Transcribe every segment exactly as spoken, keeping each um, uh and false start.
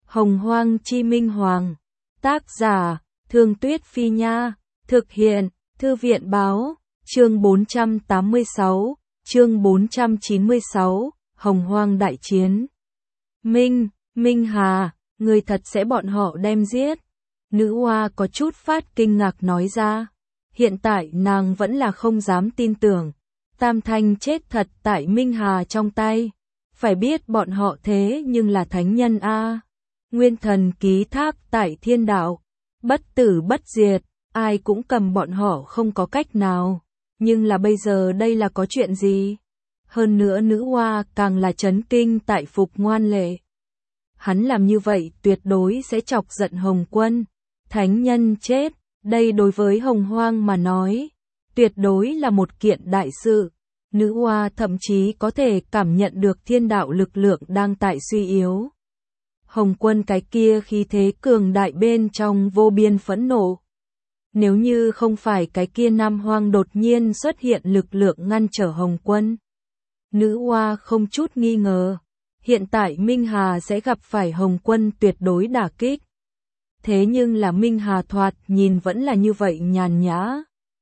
Hồng Hoang Chi Minh Hoàng. Tác giả, Thương Tuyết Phi Nha. Thực hiện, Thư viện Báo. Chương bốn trăm tám mươi sáu, chương bốn trăm chín mươi sáu, Hồng Hoang Đại Chiến. Minh, Minh Hà, người thật sẽ bọn họ đem giết. Nữ oa có chút phát kinh ngạc nói ra. Hiện tại nàng vẫn là không dám tin tưởng. Tam Thanh chết thật tại Minh Hà trong tay. Phải biết bọn họ thế nhưng là thánh nhân a. Nguyên thần ký thác tại thiên đạo. Bất tử bất diệt, ai cũng cầm bọn họ không có cách nào. Nhưng là bây giờ đây là có chuyện gì? Hơn nữa nữ oa càng là chấn kinh tại Phục Ngoan Lệ. Hắn làm như vậy tuyệt đối sẽ chọc giận Hồng Quân. Thánh nhân chết, đây đối với Hồng Hoang mà nói, tuyệt đối là một kiện đại sự. Nữ oa thậm chí có thể cảm nhận được thiên đạo lực lượng đang tại suy yếu. Hồng Quân cái kia khí thế cường đại bên trong vô biên phẫn nộ. Nếu như không phải cái kia Nam Hoang đột nhiên xuất hiện lực lượng ngăn trở Hồng Quân, nữ oa không chút nghi ngờ, hiện tại Minh Hà sẽ gặp phải Hồng Quân tuyệt đối đả kích. Thế nhưng là Minh Hà thoạt nhìn vẫn là như vậy nhàn nhã.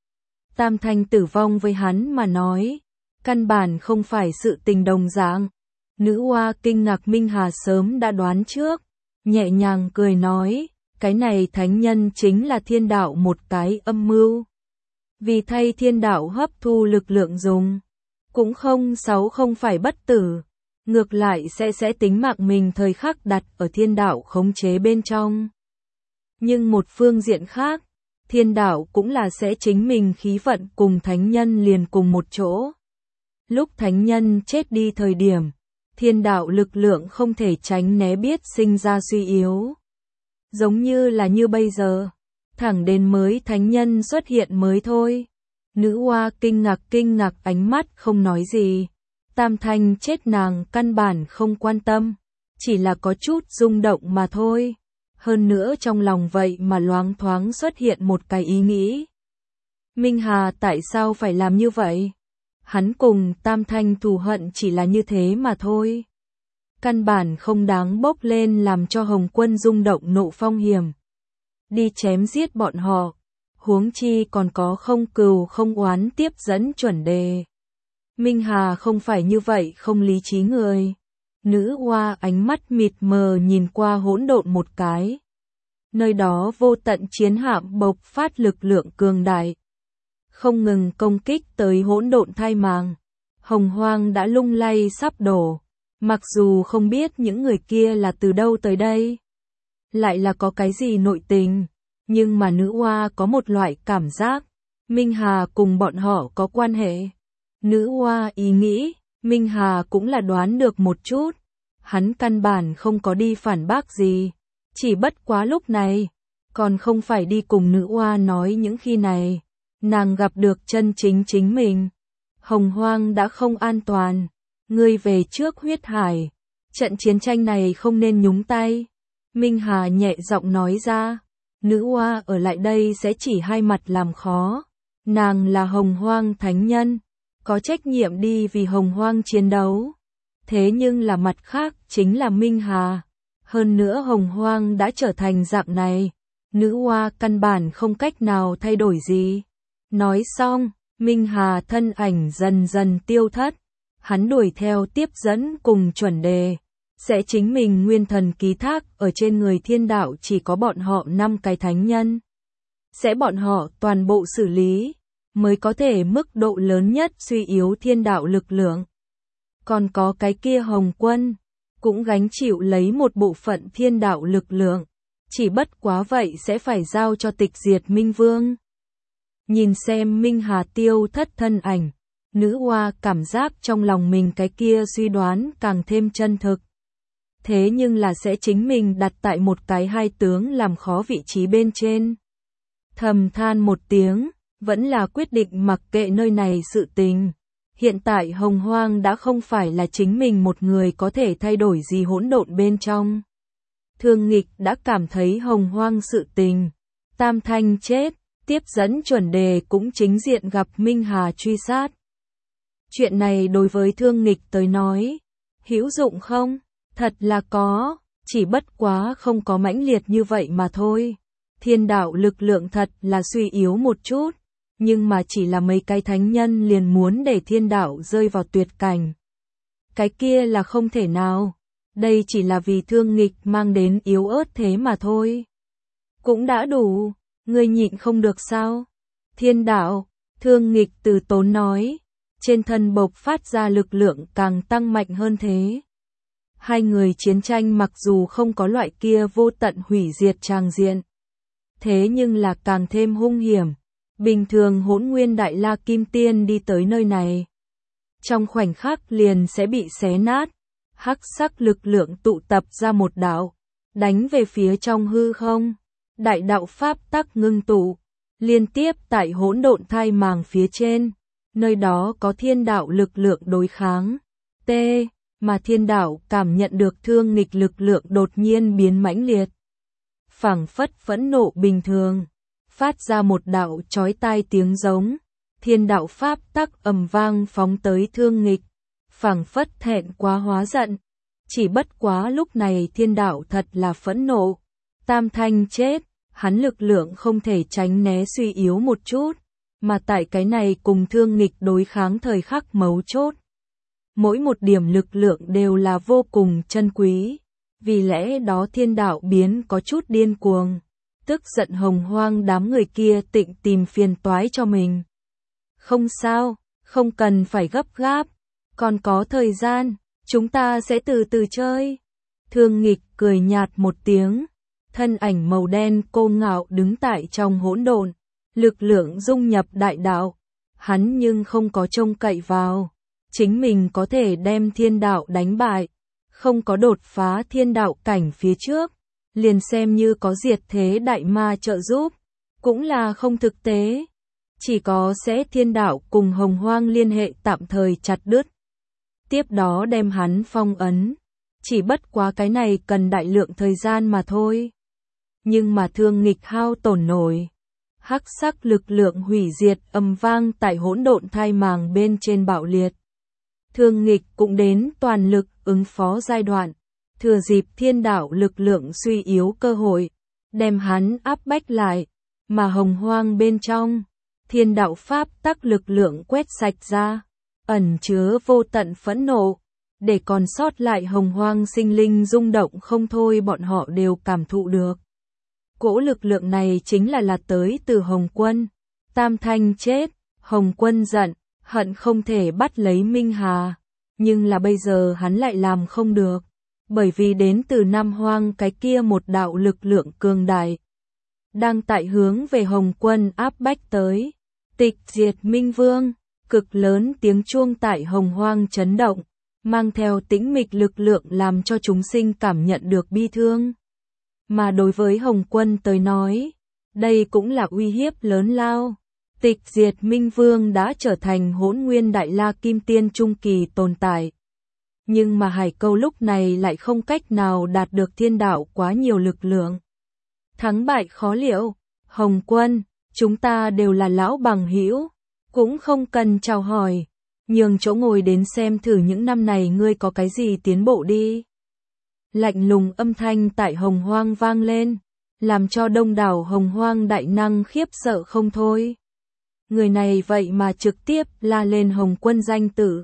Tam Thanh tử vong với hắn mà nói, căn bản không phải sự tình đồng dạng. Nữ oa kinh ngạc Minh Hà sớm đã đoán trước, nhẹ nhàng cười nói, cái này thánh nhân chính là thiên đạo một cái âm mưu. Vì thay thiên đạo hấp thu lực lượng dùng, cũng không xấu không phải bất tử, ngược lại sẽ sẽ tính mạng mình thời khắc đặt ở thiên đạo khống chế bên trong. Nhưng một phương diện khác, thiên đạo cũng là sẽ chính mình khí vận cùng thánh nhân liền cùng một chỗ. Lúc thánh nhân chết đi thời điểm, thiên đạo lực lượng không thể tránh né biết sinh ra suy yếu. Giống như là như bây giờ, thẳng đến mới thánh nhân xuất hiện mới thôi. Nữ oa kinh ngạc kinh ngạc ánh mắt không nói gì. Tam Thanh chết nàng căn bản không quan tâm, chỉ là có chút rung động mà thôi. Hơn nữa trong lòng vậy mà loáng thoáng xuất hiện một cái ý nghĩ. Minh Hà tại sao phải làm như vậy? Hắn cùng Tam Thanh thù hận chỉ là như thế mà thôi. Căn bản không đáng bốc lên làm cho Hồng Quân rung động nộ phong hiểm. Đi chém giết bọn họ, huống chi còn có không cừu không oán tiếp dẫn chuẩn đề. Minh Hà không phải như vậy không lý trí người. Nữ oa ánh mắt mịt mờ nhìn qua hỗn độn một cái. Nơi đó vô tận chiến hạm bộc phát lực lượng cường đại, không ngừng công kích tới hỗn độn thai màng. Hồng Hoang đã lung lay sắp đổ. Mặc dù không biết những người kia là từ đâu tới đây, lại là có cái gì nội tình, nhưng mà nữ oa có một loại cảm giác, Minh Hà cùng bọn họ có quan hệ. Nữ oa ý nghĩ, Minh Hà cũng là đoán được một chút, hắn căn bản không có đi phản bác gì, chỉ bất quá lúc này, còn không phải đi cùng nữ oa nói những khi này, nàng gặp được chân chính chính mình. Hồng Hoang đã không an toàn. Ngươi về trước huyết hải, trận chiến tranh này không nên nhúng tay. Minh Hà nhẹ giọng nói ra, nữ oa ở lại đây sẽ chỉ hai mặt làm khó. Nàng là Hồng Hoang thánh nhân, có trách nhiệm đi vì Hồng Hoang chiến đấu. Thế nhưng là mặt khác chính là Minh Hà. Hơn nữa Hồng Hoang đã trở thành dạng này, nữ oa căn bản không cách nào thay đổi gì. Nói xong, Minh Hà thân ảnh dần dần tiêu thất. Hắn đuổi theo tiếp dẫn cùng chuẩn đề, sẽ chính mình nguyên thần ký thác ở trên người thiên đạo chỉ có bọn họ năm cái thánh nhân. Sẽ bọn họ toàn bộ xử lý, mới có thể mức độ lớn nhất suy yếu thiên đạo lực lượng. Còn có cái kia Hồng Quân, cũng gánh chịu lấy một bộ phận thiên đạo lực lượng, chỉ bất quá vậy sẽ phải giao cho Tịch Diệt Minh Vương. Nhìn xem Minh Hà tiêu thất thân ảnh, nữ oa cảm giác trong lòng mình cái kia suy đoán càng thêm chân thực. Thế nhưng là sẽ chính mình đặt tại một cái hai tướng làm khó vị trí bên trên. Thầm than một tiếng, vẫn là quyết định mặc kệ nơi này sự tình. Hiện tại Hồng Hoang đã không phải là chính mình một người có thể thay đổi gì hỗn độn bên trong. Thương Nghịch đã cảm thấy Hồng Hoang sự tình. Tam Thanh chết, tiếp dẫn chuẩn đề cũng chính diện gặp Minh Hà truy sát. Chuyện này đối với Thương Nghịch tới nói, hữu dụng không? Thật là có, chỉ bất quá không có mãnh liệt như vậy mà thôi. Thiên đạo lực lượng thật là suy yếu một chút, nhưng mà chỉ là mấy cái thánh nhân liền muốn để thiên đạo rơi vào tuyệt cảnh. Cái kia là không thể nào, đây chỉ là vì Thương Nghịch mang đến yếu ớt thế mà thôi. Cũng đã đủ, ngươi nhịn không được sao? Thiên đạo, Thương Nghịch từ tốn nói, trên thân bộc phát ra lực lượng càng tăng mạnh hơn thế. Hai người chiến tranh mặc dù không có loại kia vô tận hủy diệt tràng diện, thế nhưng là càng thêm hung hiểm. Bình thường Hỗn Nguyên Đại La Kim Tiên đi tới nơi này, trong khoảnh khắc liền sẽ bị xé nát. Hắc sắc lực lượng tụ tập ra một đạo, đánh về phía trong hư không. Đại đạo pháp tắc ngưng tụ, liên tiếp tại hỗn độn thai màng phía trên, nơi đó có thiên đạo lực lượng đối kháng. T. Mà thiên đạo cảm nhận được Thương Nghịch lực lượng đột nhiên biến mãnh liệt, phảng phất phẫn nộ bình thường, phát ra một đạo chói tai tiếng giống. Thiên đạo pháp tắc ầm vang phóng tới Thương Nghịch, phảng phất thẹn quá hóa giận. Chỉ bất quá lúc này thiên đạo thật là phẫn nộ. Tam Thanh chết, hắn lực lượng không thể tránh né suy yếu một chút, mà tại cái này cùng Thương Nghịch đối kháng thời khắc mấu chốt. Mỗi một điểm lực lượng đều là vô cùng chân quý, vì lẽ đó thiên đạo biến có chút điên cuồng, tức giận hồng hoang đám người kia tịnh tìm phiền toái cho mình. Không sao, không cần phải gấp gáp, còn có thời gian, chúng ta sẽ từ từ chơi. Thương Nghịch cười nhạt một tiếng, thân ảnh màu đen cô ngạo đứng tại trong hỗn độn, lực lượng dung nhập đại đạo, hắn nhưng không có trông cậy vào chính mình có thể đem thiên đạo đánh bại, không có đột phá thiên đạo cảnh phía trước, liền xem như có diệt thế đại ma trợ giúp, cũng là không thực tế. Chỉ có sẽ thiên đạo cùng hồng hoang liên hệ tạm thời chặt đứt, tiếp đó đem hắn phong ấn, chỉ bất quá cái này cần đại lượng thời gian mà thôi. Nhưng mà Thương Nghịch hao tổn nổi, hắc sắc lực lượng hủy diệt ầm vang tại hỗn độn thai màng bên trên bạo liệt. Thương Nghịch cũng đến toàn lực ứng phó giai đoạn, thừa dịp thiên đạo lực lượng suy yếu cơ hội, đem hắn áp bách lại, mà hồng hoang bên trong, thiên đạo pháp tắc lực lượng quét sạch ra, ẩn chứa vô tận phẫn nộ, để còn sót lại hồng hoang sinh linh rung động không thôi, bọn họ đều cảm thụ được. Cỗ lực lượng này chính là là tới từ Hồng Quân. Tam Thanh chết, Hồng Quân giận, hận không thể bắt lấy Minh Hà, nhưng là bây giờ hắn lại làm không được, bởi vì đến từ Nam Hoang cái kia một đạo lực lượng cường đại, đang tại hướng về Hồng Quân áp bách tới. Tịch diệt Minh Vương, cực lớn tiếng chuông tại Hồng Hoang chấn động, mang theo tĩnh mịch lực lượng làm cho chúng sinh cảm nhận được bi thương. Mà đối với Hồng Quân tới nói, đây cũng là uy hiếp lớn lao. Tịch diệt Minh Vương đã trở thành Hỗn Nguyên Đại La Kim Tiên trung kỳ tồn tại. Nhưng mà Hải Câu lúc này lại không cách nào đạt được thiên đạo quá nhiều lực lượng. Thắng bại khó liệu, Hồng Quân, chúng ta đều là lão bằng hữu, cũng không cần chào hỏi, nhường chỗ ngồi đến xem thử những năm này ngươi có cái gì tiến bộ đi. Lạnh lùng âm thanh tại Hồng Hoang vang lên, làm cho đông đảo Hồng Hoang đại năng khiếp sợ không thôi. Người này vậy mà trực tiếp la lên Hồng Quân danh tử.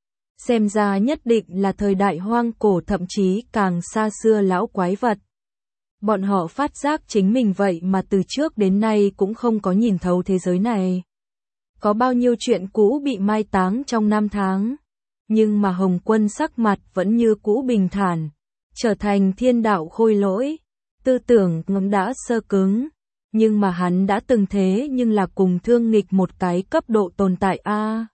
Xem ra nhất định là thời đại hoang cổ, thậm chí càng xa xưa lão quái vật. Bọn họ phát giác chính mình vậy mà từ trước đến nay cũng không có nhìn thấu thế giới này. Có bao nhiêu chuyện cũ bị mai táng trong năm tháng. Nhưng mà Hồng Quân sắc mặt vẫn như cũ bình thản, trở thành thiên đạo khôi lỗi. Tư tưởng ngấm đã sơ cứng, nhưng mà hắn đã từng thế nhưng là cùng Thương Nghịch một cái cấp độ tồn tại a. À,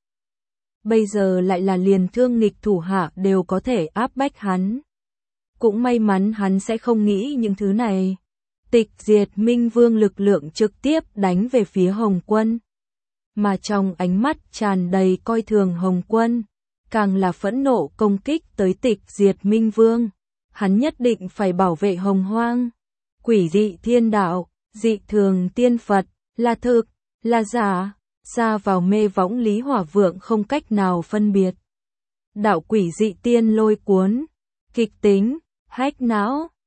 bây giờ lại là liền Thương Nghịch thủ hạ đều có thể áp bách hắn. Cũng may mắn hắn sẽ không nghĩ những thứ này. Tịch diệt Minh Vương lực lượng trực tiếp đánh về phía Hồng Quân. Mà trong ánh mắt tràn đầy coi thường Hồng Quân, càng là phẫn nộ công kích tới tịch diệt Minh Vương. Hắn nhất định phải bảo vệ Hồng Hoang. Quỷ dị thiên đạo, dị thường tiên Phật, là thực, là giả, xa vào mê võng Lý Hỏa Vượng không cách nào phân biệt. Đạo quỷ dị tiên lôi cuốn, kịch tính, hách não.